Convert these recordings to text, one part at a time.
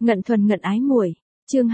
Ngận thuần ngận ái muội, chương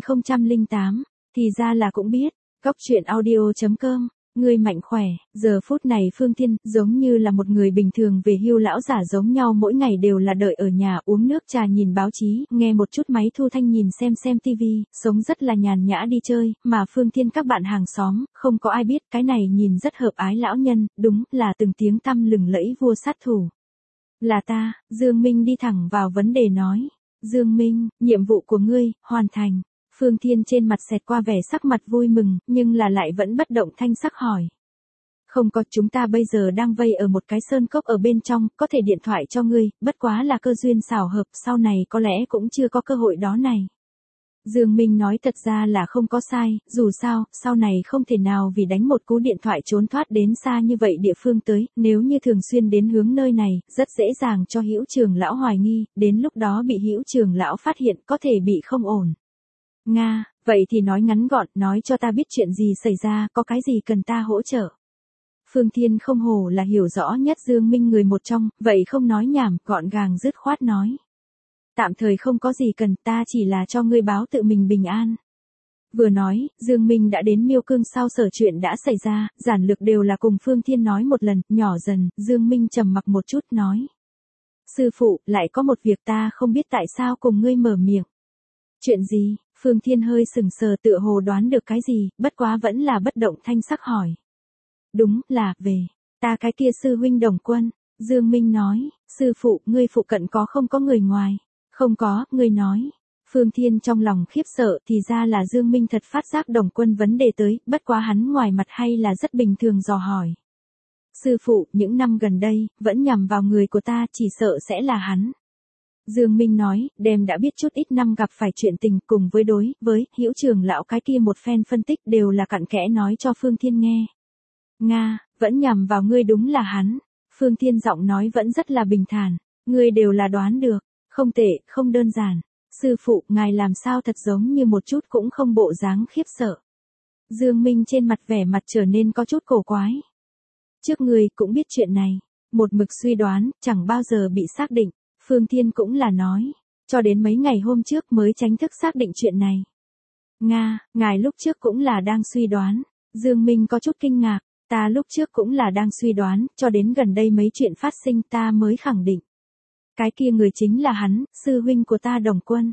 2008, thì ra là cũng biết, góc chuyện audio.com, người mạnh khỏe, giờ phút này Phương Thiên giống như là một người bình thường về hưu lão giả giống nhau mỗi ngày đều là đợi ở nhà uống nước trà nhìn báo chí, nghe một chút máy thu thanh nhìn xem tivi, sống rất là nhàn nhã đi chơi, mà Phương Thiên các bạn hàng xóm, không có ai biết cái này nhìn rất hợp ái lão nhân, đúng là từng tiếng tăm lừng lẫy vua sát thủ. Là ta, Dương Minh đi thẳng vào vấn đề nói. Dương Minh, nhiệm vụ của ngươi, hoàn thành. Phương Thiên trên mặt xẹt qua vẻ sắc mặt vui mừng, nhưng là lại vẫn bất động thanh sắc hỏi. Không có, chúng ta bây giờ đang vây ở một cái sơn cốc ở bên trong, có thể điện thoại cho ngươi, bất quá là cơ duyên xảo hợp, sau này có lẽ cũng chưa có cơ hội đó này. Dương Minh nói thật ra là không có sai, dù sao, sau này không thể nào vì đánh một cú điện thoại trốn thoát đến xa như vậy địa phương tới, nếu như thường xuyên đến hướng nơi này, rất dễ dàng cho Hữu Trường lão hoài nghi, đến lúc đó bị Hữu Trường lão phát hiện có thể bị không ổn. Nga, vậy thì nói ngắn gọn, nói cho ta biết chuyện gì xảy ra, có cái gì cần ta hỗ trợ. Phương Thiên không hổ là hiểu rõ nhất Dương Minh người một trong, vậy không nói nhảm, gọn gàng dứt khoát nói. Tạm thời không có gì cần, ta chỉ là cho ngươi báo tự mình bình an. Vừa nói, Dương Minh đã đến Miêu Cương sau sở chuyện đã xảy ra, giản lược đều là cùng Phương Thiên nói một lần, nhỏ dần, Dương Minh trầm mặc một chút nói. Sư phụ, lại có một việc ta không biết tại sao cùng ngươi mở miệng. Chuyện gì? Phương Thiên hơi sừng sờ tựa hồ đoán được cái gì, bất quá vẫn là bất động thanh sắc hỏi. Đúng là, về, ta cái kia sư huynh Đồng Quân. Dương Minh nói, sư phụ, ngươi phụ cận có không có người ngoài? Không có, ngươi nói. Phương Thiên trong lòng khiếp sợ thì ra là Dương Minh thật phát giác Đồng Quân vấn đề tới, bất quá hắn ngoài mặt hay là rất bình thường dò hỏi. Sư phụ, những năm gần đây, vẫn nhằm vào người của ta, chỉ sợ sẽ là hắn. Dương Minh nói, đem đã biết chút ít năm gặp phải chuyện tình cùng với với Hữu Trường lão cái kia một phen phân tích đều là cặn kẽ nói cho Phương Thiên nghe. Nga, vẫn nhằm vào ngươi đúng là hắn. Phương Thiên giọng nói vẫn rất là bình thản, ngươi đều là đoán được. Không tệ, không đơn giản. Sư phụ, ngài làm sao thật giống như một chút cũng không bộ dáng khiếp sợ. Dương Minh trên mặt vẻ mặt trở nên có chút cổ quái. Trước ngươi cũng biết chuyện này. Một mực suy đoán, chẳng bao giờ bị xác định. Phương Thiên cũng là nói. Cho đến mấy ngày hôm trước mới chính thức xác định chuyện này. Nga, ngài lúc trước cũng là đang suy đoán. Dương Minh có chút kinh ngạc. Ta lúc trước cũng là đang suy đoán, cho đến gần đây mấy chuyện phát sinh ta mới khẳng định. Cái kia người chính là hắn, sư huynh của ta Đồng Quân.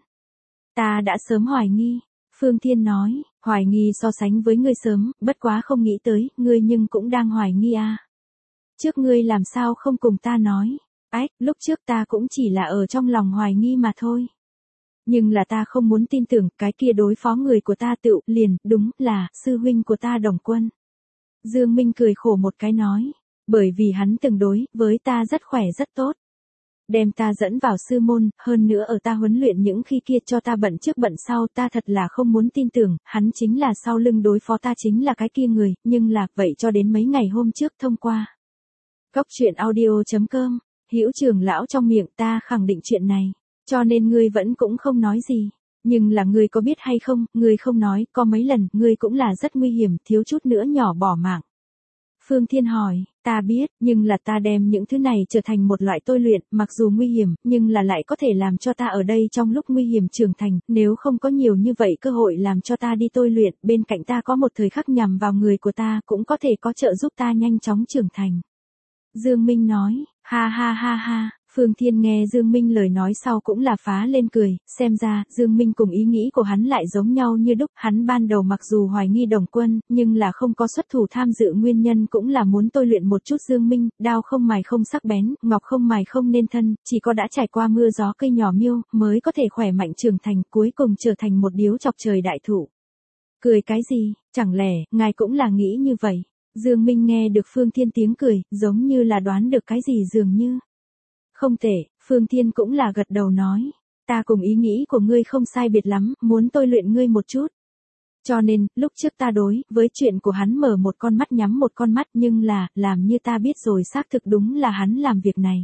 Ta đã sớm hoài nghi. Phương Thiên nói, hoài nghi so sánh với ngươi sớm, bất quá không nghĩ tới, ngươi nhưng cũng đang hoài nghi à. Trước ngươi làm sao không cùng ta nói. Ách, lúc trước ta cũng chỉ là ở trong lòng hoài nghi mà thôi. Nhưng là ta không muốn tin tưởng, cái kia đối phó người của ta tựu, liền, đúng là, sư huynh của ta Đồng Quân. Dương Minh cười khổ một cái nói, bởi vì hắn từng đối với ta rất khỏe rất tốt. Đem ta dẫn vào sư môn, hơn nữa ở ta huấn luyện những khi kia cho ta bận trước bận sau, ta thật là không muốn tin tưởng, hắn chính là sau lưng đối phó ta chính là cái kia người, nhưng là, vậy cho đến mấy ngày hôm trước thông qua. Góc chuyện audio.com, Hữu Trường lão trong miệng ta khẳng định chuyện này, cho nên ngươi vẫn cũng không nói gì. Nhưng là ngươi có biết hay không, ngươi không nói, có mấy lần, ngươi cũng là rất nguy hiểm, thiếu chút nữa nhỏ bỏ mạng. Phương Thiên hỏi, ta biết, nhưng là ta đem những thứ này trở thành một loại tôi luyện, mặc dù nguy hiểm, nhưng là lại có thể làm cho ta ở đây trong lúc nguy hiểm trưởng thành, nếu không có nhiều như vậy cơ hội làm cho ta đi tôi luyện, bên cạnh ta có một thời khắc nhằm vào người của ta, cũng có thể có trợ giúp ta nhanh chóng trưởng thành. Dương Minh nói, ha ha ha ha. Phương Thiên nghe Dương Minh lời nói sau cũng là phá lên cười, xem ra, Dương Minh cùng ý nghĩ của hắn lại giống nhau như đúc, hắn ban đầu mặc dù hoài nghi Đồng Quân, nhưng là không có xuất thủ tham dự nguyên nhân cũng là muốn tôi luyện một chút Dương Minh, đao không mài không sắc bén, ngọc không mài không nên thân, chỉ có đã trải qua mưa gió cây nhỏ miêu, mới có thể khỏe mạnh trưởng thành, cuối cùng trở thành một điếu chọc trời đại thụ. Cười cái gì, chẳng lẽ, ngài cũng là nghĩ như vậy? Dương Minh nghe được Phương Thiên tiếng cười, giống như là đoán được cái gì dường như. Không tệ, Phương Thiên cũng là gật đầu nói. Ta cùng ý nghĩ của ngươi không sai biệt lắm, muốn tôi luyện ngươi một chút. Cho nên, lúc trước ta đối với chuyện của hắn mở một con mắt nhắm một con mắt nhưng là, làm như ta biết rồi xác thực đúng là hắn làm việc này.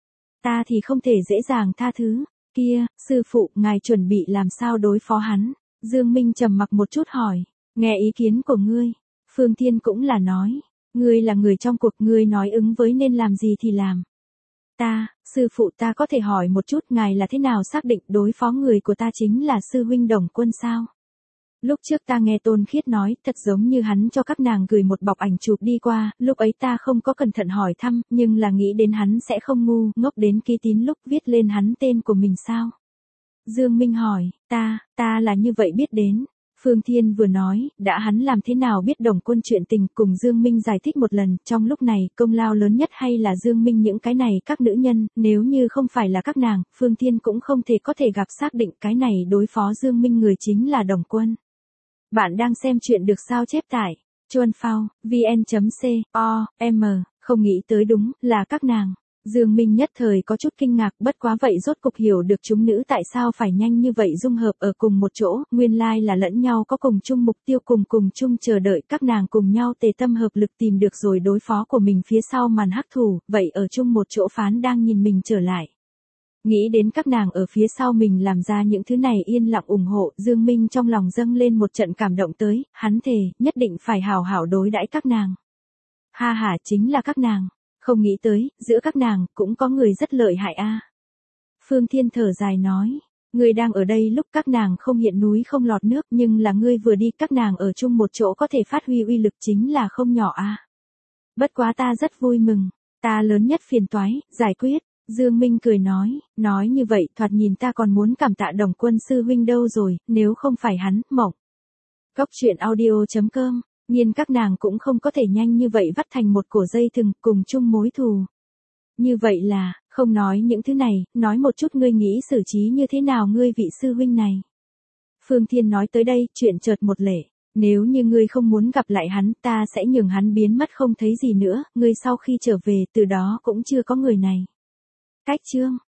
Ta thì không thể dễ dàng tha thứ. Kia, sư phụ, ngài chuẩn bị làm sao đối phó hắn? Dương Minh trầm mặc một chút hỏi. Nghe ý kiến của ngươi. Phương Thiên cũng là nói. Ngươi là người trong cuộc, ngươi nói ứng với nên làm gì thì làm. Sư phụ ta có thể hỏi một chút ngài là thế nào xác định đối phó người của ta chính là sư huynh Đồng Quân sao? Lúc trước ta nghe Tôn Khiết nói, thật giống như hắn cho các nàng gửi một bọc ảnh chụp đi qua, lúc ấy ta không có cẩn thận hỏi thăm, nhưng là nghĩ đến hắn sẽ không ngu ngốc đến ký tín lúc viết lên hắn tên của mình sao? Dương Minh hỏi, ta là như vậy biết đến. Phương Thiên vừa nói, đã hắn làm thế nào biết Đồng Quân chuyện tình, cùng Dương Minh giải thích một lần, trong lúc này, công lao lớn nhất hay là Dương Minh những cái này các nữ nhân, nếu như không phải là các nàng, Phương Thiên cũng không thể có thể gặp xác định cái này đối phó Dương Minh người chính là Đồng Quân. Bạn đang xem chuyện được sao chép tải, Chuan Phao, vn.com, không nghĩ tới đúng, là các nàng. Dương Minh nhất thời có chút kinh ngạc, bất quá vậy rốt cục hiểu được chúng nữ tại sao phải nhanh như vậy dung hợp ở cùng một chỗ, nguyên lai là lẫn nhau có cùng chung mục tiêu, cùng chung chờ đợi các nàng cùng nhau tề tâm hợp lực tìm được rồi đối phó của mình phía sau màn hắc thủ, vậy ở chung một chỗ phán đang nhìn mình trở lại. Nghĩ đến các nàng ở phía sau mình làm ra những thứ này yên lặng ủng hộ, Dương Minh trong lòng dâng lên một trận cảm động tới, hắn thề, nhất định phải hảo hảo đối đãi các nàng. Ha ha, chính là các nàng. Không nghĩ tới, giữa các nàng, cũng có người rất lợi hại a. Phương Thiên thở dài nói, ngươi đang ở đây lúc các nàng không hiện núi không lọt nước, nhưng là ngươi vừa đi các nàng ở chung một chỗ có thể phát huy uy lực chính là không nhỏ a. Bất quá ta rất vui mừng, ta lớn nhất phiền toái, giải quyết. Dương Minh cười nói như vậy thoạt nhìn ta còn muốn cảm tạ Đồng Quân sư huynh đâu rồi, nếu không phải hắn, mộng. Góc truyện audio.com, nhiên các nàng cũng không có thể nhanh như vậy vắt thành một cổ dây thừng cùng chung mối thù. Như vậy là, không nói những thứ này, nói một chút ngươi nghĩ xử trí như thế nào ngươi vị sư huynh này. Phương Thiên nói tới đây, chuyện chợt một lệ. Nếu như ngươi không muốn gặp lại hắn, ta sẽ nhường hắn biến mất không thấy gì nữa, ngươi sau khi trở về, từ đó cũng chưa có người này. Cách chương